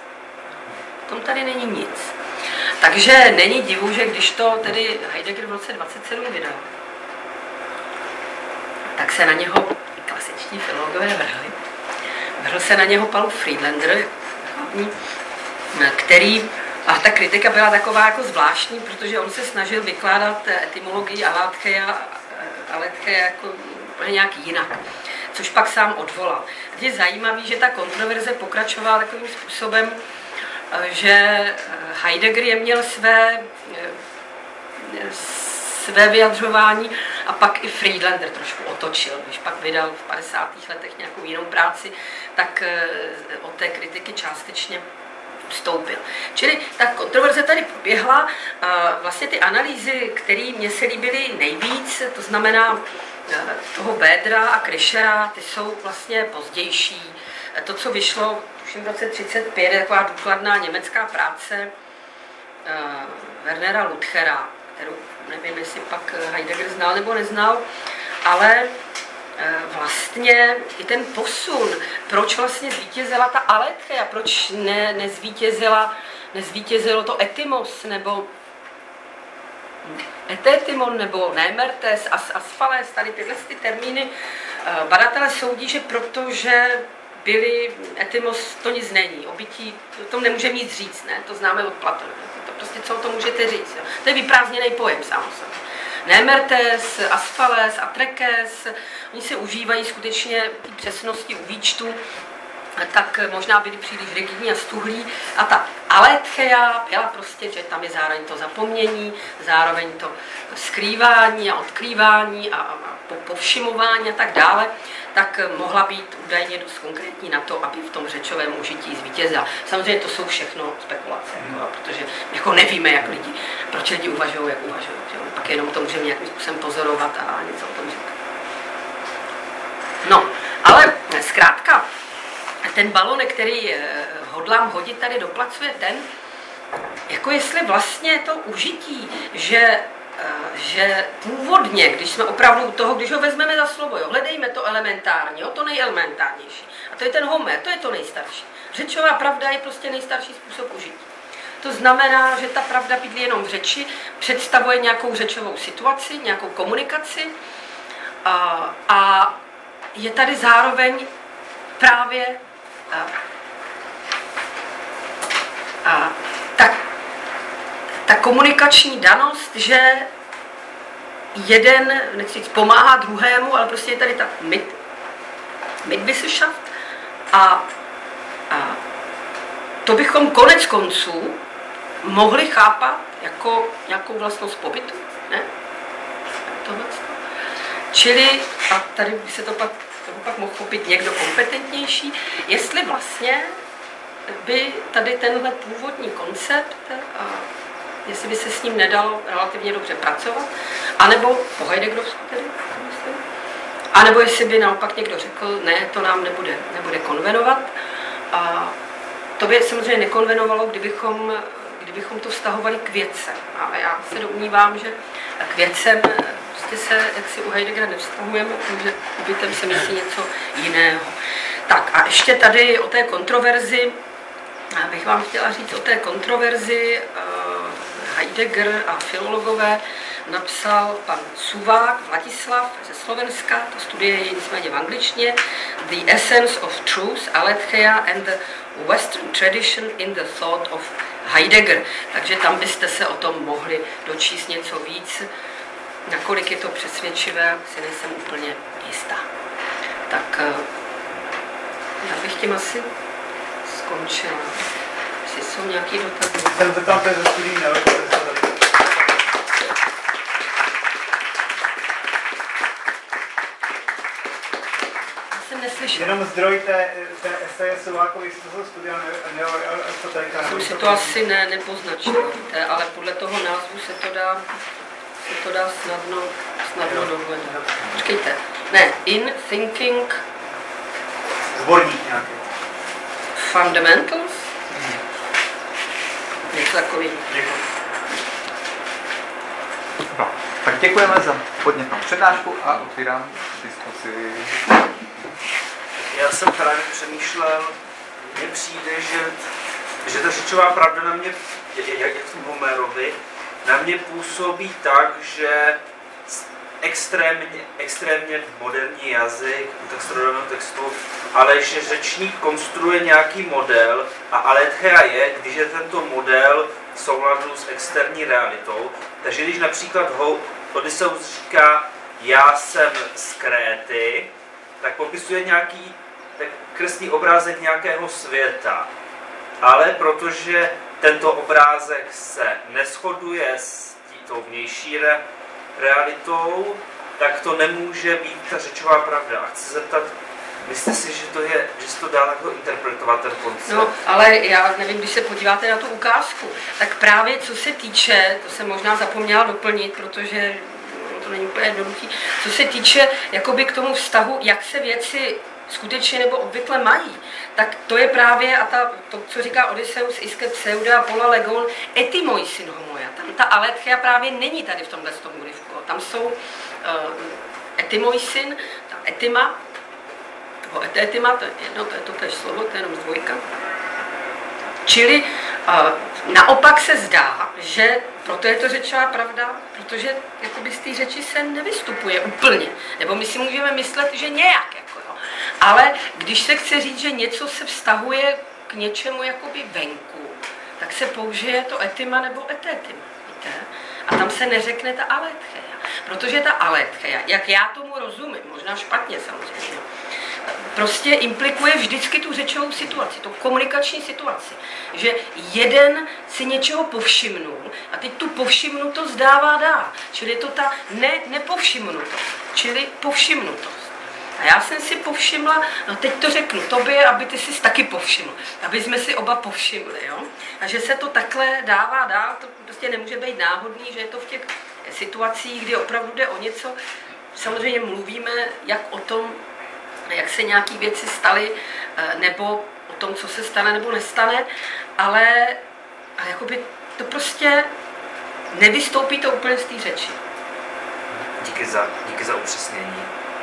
Takže není divu, že když to tedy Heidegger v roce 27 vydal, tak se na něho klasičtí filologové vrhli. Vrhl se na něho Paul Friedlander, který, a ta kritika byla taková jako zvláštní, protože on se snažil vykládat etymologii aletheia jako nějak jinak, což pak sám odvolal. Je zajímavý, že ta kontroverze pokračovala takovým způsobem, že Heidegger je měl své vyjadřování a pak i Friedlander trošku otočil. Když pak vydal v 50. letech nějakou jinou práci, tak od té kritiky částečně vstoupil. Čili ta kontroverze tady proběhla. Vlastně ty analýzy, které mně se líbily nejvíc, to znamená toho Bödra a Krischera, ty jsou vlastně pozdější. To, co vyšlo v roce 1935, je taková důkladná německá práce Wernera Luthera, kterou nevím, jestli pak Heidegger znal nebo neznal, ale vlastně i ten posun, proč vlastně zvítězila ta aletheia, proč nezvítězila nezvítězilo to etymos, nebo etétymon, nebo némertes, asfales, tady tyhle ty termíny. Badatelé soudí, že protože byli, etymos to nic není, obytí, to nemůže nic říct, ne? To známe od Platona. To prostě, co to můžete říct. Jo? To je vyprázdněný pojem sám o sobě. Némertes, asfales, atrekes, oni se užívají skutečně té přesnosti u výčtu, tak možná byli příliš rigidní a stuhlí. A ta aletheia byla prostě, že tam je zároveň to zapomnění, zároveň to skrývání a odkrývání a povšimování a tak dále, tak mohla být údajně dost konkrétní na to, aby v tom řečovém užití zvítězila. Samozřejmě to jsou všechno spekulace, protože jako nevíme, proč lidi uvažují, jak uvažují. Pak jenom to můžeme nějakým způsobem pozorovat a něco o tom říkat. No, ale zkrátka, ten balonek, který hodlám hodit tady do placu, je ten, jako jestli vlastně to užití, že původně, když jsme opravdu u toho, když ho vezmeme za slovo, jo, hledejme to elementární, jo, to nejelementárnější. A to je ten Homer, to je to nejstarší. Řečová pravda je prostě nejstarší způsob užití. To znamená, že ta pravda bydlí jenom v řeči, představuje nějakou řečovou situaci, nějakou komunikaci a je tady zároveň právě ta komunikační danost, že jeden, nechci říct, pomáhá druhému, ale prostě je tady ta Mitwissenschaft a to bychom konec konců mohli chápat jako nějakou vlastnost pobytu, ne? Tohleto. Čili, a tady by se to pak mohl chopit někdo kompetentnější, jestli vlastně by tady tenhle původní koncept, jestli by se s ním nedalo relativně dobře pracovat, anebo po Heideggerovsku tedy, anebo jestli by naopak někdo řekl, ne, to nám nebude konvenovat. A to by samozřejmě nekonvenovalo, kdybychom to vztahovali k věcem. Ale já se domnívám, že k věcem prostě se, jak si u Heideggera nevztahujeme, protože bytem se myslí něco jiného. Tak a ještě tady o té kontroverzi, bych vám chtěla říct o té kontroverzi. Heidegger a filologové napsal pan Suvák, Vladislav ze Slovenska, ta studie je nicméně v angličtině, The Essence of Truth, Aletheia and the Western Tradition in the Thought of Heidegger. Takže tam byste se o tom mohli dočíst něco víc. Nakolik je to přesvědčivé, si nejsem úplně jistá. Tak já bych tím asi skončila. Jestli jsou nějaký dotazy. Jsem zeptal té ze studií, ne? Jsem neslyšela. Jenom zdroj té eseje Suvákovi, jestli to jsou studia neoesoterika. Jsem si to asi nepoznačila, ale podle toho názvu se to dá snadno dohledat. Počkejte. Ne, In Thinking Zborník nějaký. Fundamentals? Něco takový. Děkuji. No, tak děkujeme za podnětnou přednášku a otvírám diskusi. Já jsem právě přemýšlel, mně přijde, že ta řečová pravda na mě, jak v Homerovi, na mě působí tak, že extrémně moderní jazyk, textodobného textu, ale že řečník konstruuje nějaký model a aletheia je, když je tento model v souladu s externí realitou. Takže když například Odysseus říká, já jsem z Kréty, tak popisuje nějaký kreslí obrázek nějakého světa. Ale protože tento obrázek se neshoduje s tou vnější realitou, tak to nemůže být ta řečová pravda. A chci se zeptat, myslíte si, že se to dá takhle interpretovat ten koncept? No, ale já nevím, když se podíváte na tu ukázku, tak právě co se týče, to jsem možná zapomněla doplnit, protože to není úplně jednoduchý, co se týče jakoby k tomu vztahu, jak se věci skutečně nebo obvykle mají, tak to je právě, to, co říká Odysseus, iske pseuda pola legon, etymoisin homoja. Tam ta aletheia právě není tady v tomhle úryvku. Tam jsou etymoisin, ta etyma, nebo etétyma, to je jedno, to je totéž slovo, to je jenom z dvojka. Čili Naopak se zdá, že proto je to řečová pravda, protože jakoby z té řeči se nevystupuje úplně. Nebo my si můžeme myslet, že nějak. Jako, jo. Ale když se chce říct, že něco se vztahuje k něčemu jakoby venku, tak se použije to etima nebo etetima. Víte? A tam se neřekne ta aletheia. Protože ta aletheia, jak já tomu rozumím, možná špatně samozřejmě, prostě implikuje vždycky tu řečovou situaci, tu komunikační situaci. Že jeden si něčeho povšimnul a teď tu povšimnutost dává dál. Čili je to ta nepovšimnutost, čili povšimnutost. A já jsem si povšimla, no teď to řeknu tobě, aby ty si taky povšiml, aby jsme si oba povšimli. Jo? A že se to takhle dává dál, to prostě nemůže být náhodný, že je to v těch situacích, kdy opravdu jde o něco. Samozřejmě mluvíme jak o tom, jak se nějaké věci staly, nebo o tom, co se stane nebo nestane, ale jakoby to prostě nevystoupí to úplně z té řeči. Díky za upřesnění.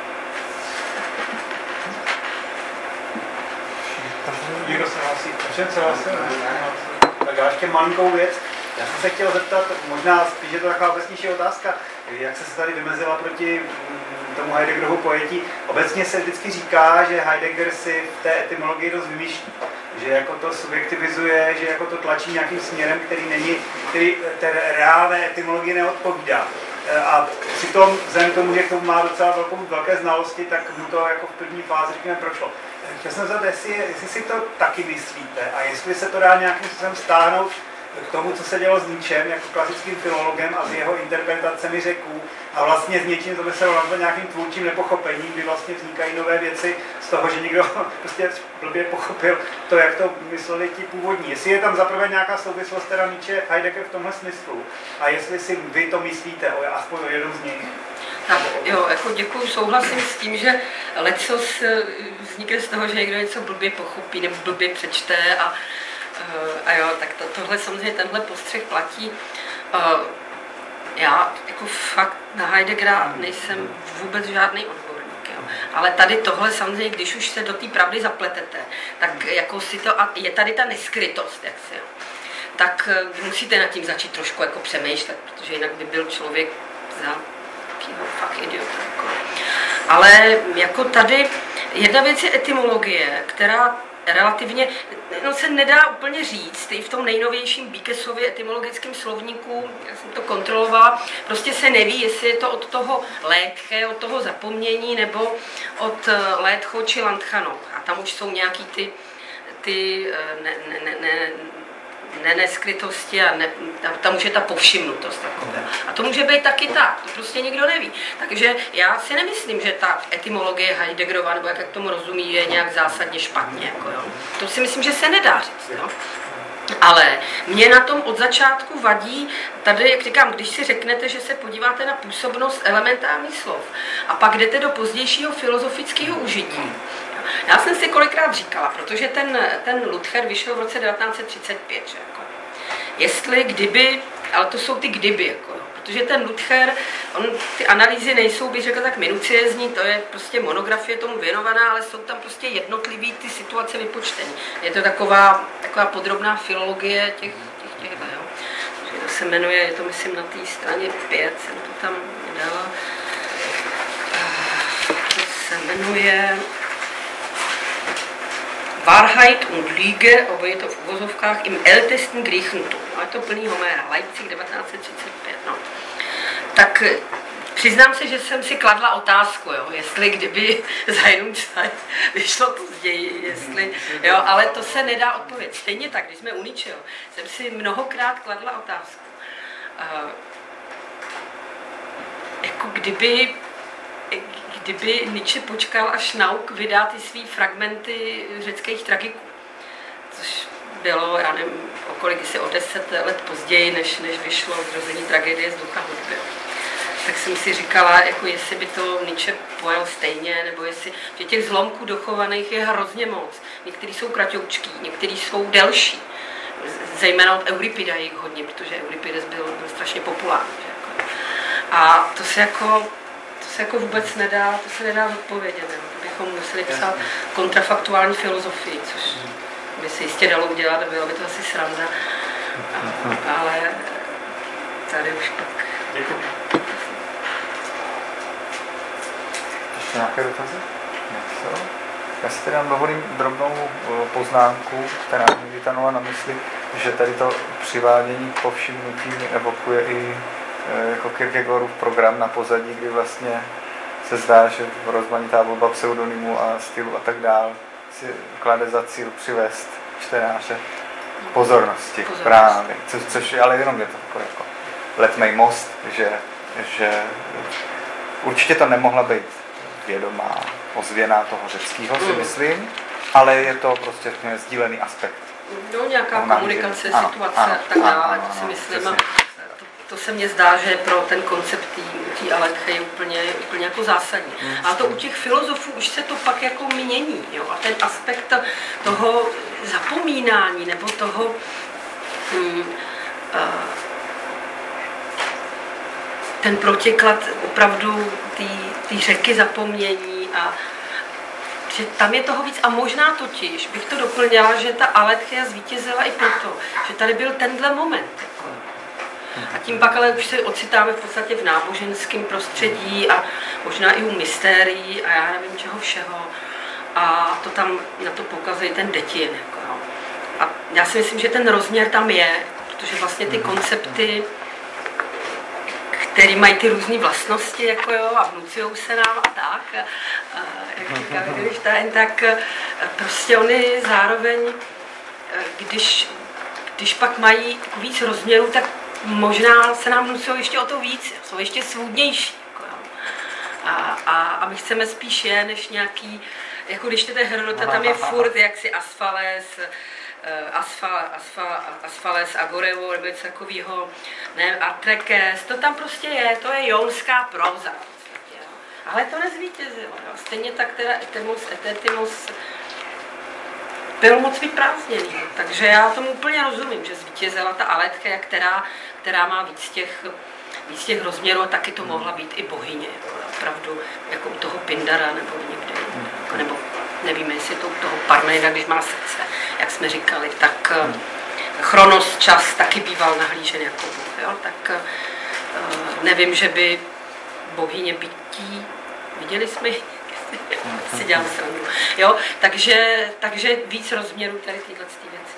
Někdo se hlásí? Tak já ještě malinkou věc. Já jsem se chtěl zeptat, možná spíš je to taková obecnější otázka, jak se tady vymezila proti tomu Heideggerovu pojetí. Obecně se vždycky říká, že Heidegger si v té etymologii dost vymýšlí, že jako to subjektivizuje, že jako to tlačí nějakým směrem, který té reálné etymologii neodpovídá. A přitom vzhledem k tomu, že k tomu má docela velké znalosti, tak mu to jako v první fázi, řekněme, prošlo. Chtěl jsem zeptat, jestli si to taky myslíte a jestli se to dá nějakým způsobem stáhnout k tomu, co se dělo s Nietzschem jako klasickým filologem a s jeho interpretacemi Řeků a vlastně s něčím, co by se nazvat nějakým tvůrčím nepochopením, kdy vlastně vznikají nové věci z toho, že někdo prostě blbě pochopil to, jak to mysleli ti původní. Jestli je tam zaprvé nějaká souvislost teda Nietzsche Heidegger v tomhle smyslu a jestli si vy to myslíte, aspoň o jednom z nich. Tak jo, jako děkuju, souhlasím s tím, že lecos vznikne z toho, že někdo něco blbě pochopí nebo blbě přečte a jo, tak tohle samozřejmě tenhle postřeh platí. Já jako fakt na Heideggera nejsem vůbec žádný odborník, jo. Ale tady tohle samozřejmě, když už se do té pravdy zapletete, tak jako si to, a je tady ta neskrytost, jak si, jo. Tak musíte nad tím začít trošku jako přemýšlet, protože jinak by byl člověk za fakt idiot. Jako. Ale jako tady jedna věc je etymologie, která relativně, no se nedá úplně říct, i v tom nejnovějším Bíkesově etymologickém slovníku, já jsem to kontrolovala, prostě se neví, jestli je to od toho létche, od toho zapomnění, nebo od létcho či lantchano. A tam už jsou nějaký ty neskrytosti a tam už je ta povšimnutost. A to může být taky tak, to prostě nikdo neví. Takže já si nemyslím, že ta etymologie Heideggerova, nebo jak k tomu rozumí, je nějak zásadně špatně. Jako, jo. To si myslím, že se nedá říct. Jo. Ale mě na tom od začátku vadí, tady, jak říkám, když si řeknete, že se podíváte na působnost elementárních slov a pak jdete do pozdějšího filozofického užití. Já jsem si kolikrát říkala, protože ten Luther vyšel v roce 1935, že jako. Jestli, kdyby, ale to jsou ty kdyby, jako, protože ten Luther, ty analýzy nejsou, bych řekla, tak minuciezní, to je prostě monografie tomu věnovaná, ale jsou tam prostě jednotlivý ty situace vypočtení. Je to taková podrobná filologie těch jo. To se jmenuje, je to myslím na té straně 5, jsem to tam dala, to se jmenuje Wahrheit und Lüge, je to v uvozovkách, im ältesten Griechentum. No, je to plný Homéra, Leipzig 1935. No. Tak přiznám se, že jsem si kladla otázku, jo, jestli kdyby Zeit vyšlo později, jestli, jo, ale to se nedá odpovědět. Stejně tak, když jsme u Nietzscheho, jsem si mnohokrát kladla otázku. Jako kdyby Nietzsche počkal, až Nauk vydá ty svý fragmenty řeckých tragiků, což bylo, já nevím, o 10 let později, než vyšlo Zrození tragédie z ducha hudby. Tak jsem si říkala, jako jestli by to Nietzsche pojal stejně, nebo jestli, že těch zlomků dochovaných je hrozně moc. Některý jsou kratoučký, některý jsou delší. Zejména od Euripida jich hodně, protože Euripides byl strašně populární. Jako. A to se jako vůbec nedá, to se nedá odpovědět. To bychom museli psát kontrafaktuální filozofii, což by se jistě dalo udělat, bylo by to asi sranda. Ale tady už pak... Děkuji. Ještě nějaké dotazy? Něco? Já si tedy dovolím drobnou poznámku, která mi vytanula na mysli, že tady to přivádění k povšimnutí evokuje i jako Kierkegaardův program na pozadí, kdy vlastně se zdá, že rozmanitá volba pseudonymů a stylu a tak dál si klade za cíl přivést čtenáře k pozornosti. Právě. Což ale jenom je to jako letmej most, že určitě to nemohla být vědomá ozvěna toho řeckého, si myslím, ale je to prostě sdílený aspekt. No, nějaká komunikace, situace a tak dále, to si myslím. To se mně zdá, že pro ten koncept té Aletche je úplně jako zásadní. A to u těch filozofů už se to pak jako mění. Jo? A ten aspekt toho zapomínání nebo toho ten protiklad opravdu té řeky zapomnění a že tam je toho víc a možná totiž bych to doplňala, že ta Aletcheia zvítězila i proto, že tady byl tenhle moment. A tím pak ale už se ocitáme v podstatě v náboženském prostředí a možná i u mystérií a já nevím čeho všeho. A to tam na to poukazuje ten Detin. Jako, no. A já si myslím, že ten rozměr tam je, protože vlastně ty koncepty, které mají ty různé vlastnosti jako jo, a vnucujou se nám a tak, jak říká Wittgenstein, tak prostě oni zároveň, když pak mají víc rozměrů, tak možná se nám vnucují ještě o to víc, jsou ještě svůdnější. Jako, a my chceme spíš než nějaký, jako když čtete Herodota, tam je furt jaksi Asfales, Agoreu, nebo něco takového, ne, Atrekes, to tam prostě je, to je jonská próza. Ale to nezvítězilo. Stejně tak teda Etetimos byl moc vyprázdněný. Takže já tomu úplně rozumím, že zvítězila ta Aletcheia, která má víc těch rozměrů a taky to mohla být i bohyně. Opravdu jako u toho Pindara nebo někde. Nebo nevíme, jestli to u toho Parména, když má srdce, jak jsme říkali, tak Chronos čas taky býval nahlížen jako Bůh. Jo? Tak nevím, že by bohyně bytí, viděli jsme si dělám srandu. Jo? Takže víc rozměrů tady tyhle věci.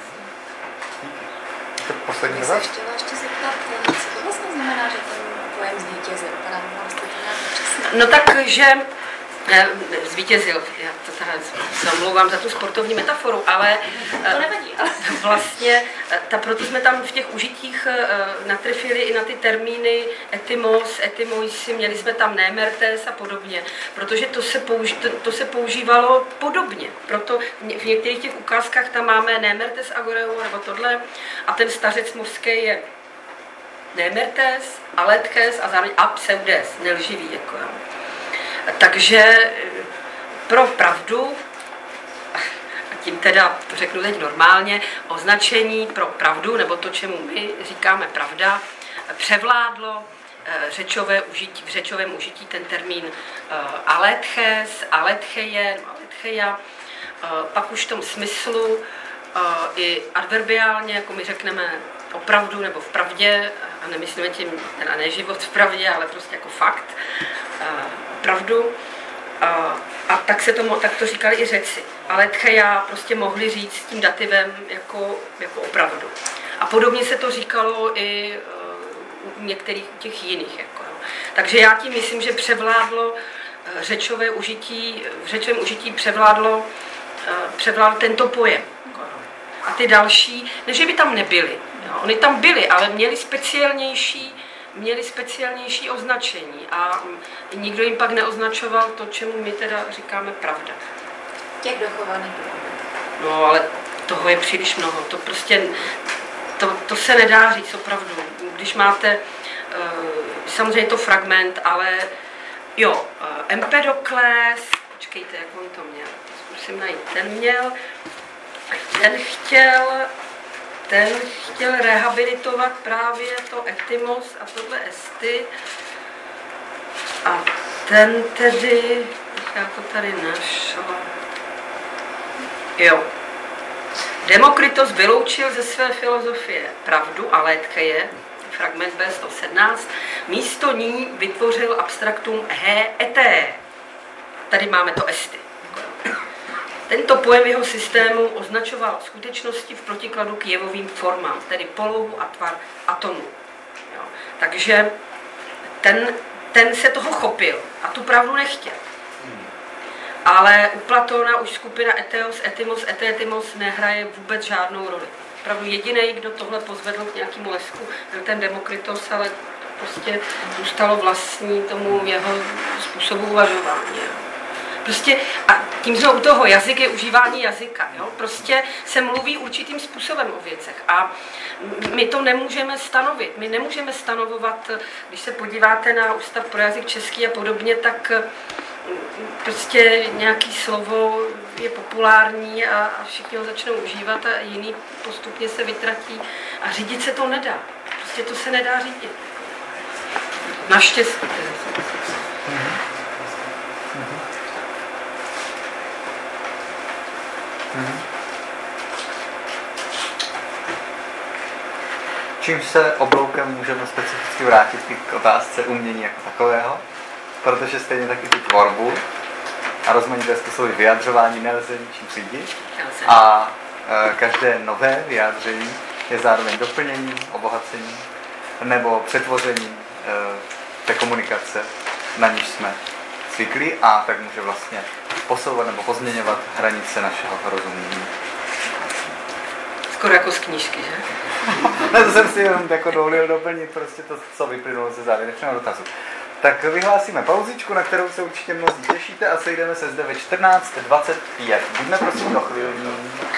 Poslední bych se chtěla ještě zeptat, co to vlastně znamená, že ten pojem zvítězil? No takže zvítězil, já to teda se omlouvám za tu sportovní metaforu, ale to nevadí. Vlastně, proto jsme tam v těch užitích natrefili i na ty termíny etymos, etymoisi, měli jsme tam nemertes a podobně, protože to se používalo podobně, proto v některých těch ukázkách tam máme nemertes agoreu nebo tohle a ten stařec mořský je nemertes, aletches a zároveň pseudes, nelživý, jako jo. Takže pro pravdu, a tím teda to řeknu teď normálně, označení pro pravdu, nebo to, čemu my říkáme pravda, převládlo v řečovém užití ten termín aletches, aletcheie, aletcheia, pak už v tom smyslu i adverbiálně, jako my řekneme opravdu nebo v pravdě, a nemyslíme tím teda ne život v pravdě, ale prostě jako fakt, pravdu. A tak to říkali i Řeci. Aletcheia prostě mohli říct s tím dativem jako opravdu. A podobně se to říkalo i u některých těch jiných. Jako, no. Takže já tím myslím, že převládlo řečové užití, v řečovém užití převládl tento pojem. Jako, no. A ty další, ne že by tam nebyly. Jo. Oni tam byli, ale měli speciálnější označení a nikdo jim pak neoznačoval to, čemu my teda říkáme pravda. Těch dochovaných. No, ale toho je příliš mnoho. To prostě, to se nedá říct opravdu. Když máte, samozřejmě je to fragment, ale jo, Empedokles, počkejte, jak on to měl, zkusím najít, ten chtěl rehabilitovat právě to etymos a tohle esty. A ten tedy, já to tady našla. Jo. Demokritos vyloučil ze své filozofie pravdu a létcheje, fragment B117, místo ní vytvořil abstraktum he eté. Tady máme to esty. Tento pojem jeho systému označoval skutečnosti v protikladu k jevovým formám, tedy polohu a tvar atomu. Jo. Takže ten se toho chopil a tu pravdu nechtěl. Ale u Platóna už skupina eteos, etymos, etétymos nehraje vůbec žádnou roli. Opravdu jediný, kdo tohle pozvedl k nějakému lesku, byl ten Demokritos, ale prostě zůstalo vlastní tomu jeho způsobu uvažování. Prostě, a tím jsme u toho, jazyk je užívání jazyka. Jo? Prostě se mluví určitým způsobem o věcech a my to nemůžeme stanovit. My nemůžeme stanovovat, když se podíváte na Ústav pro jazyk český a podobně, tak prostě nějaký slovo je populární a všichni ho začnou užívat a jiný postupně se vytratí a řídit se to nedá. Prostě to se nedá řídit. Naštěstí. Čím se obloukem můžeme specificky vrátit k otázce umění jako takového, protože stejně taky tu tvorbu a rozmanité způsoby vyjadřování nelze ničím řídit a každé nové vyjádření je zároveň doplněním, obohacením nebo přetvořením té komunikace, na níž jsme zvyklí a tak může vlastně posouvat nebo pozměňovat hranice našeho rozumění. Skoro jako z knížky, že? Ne, to jsem si jenom jako dovolil doplnit prostě to, co vyplynulo ze závěrečného dotazu. Tak vyhlásíme pauzičku, na kterou se určitě mnozí těšíte a sejdeme se zde ve 14:25. Buďme prosím dochvilní.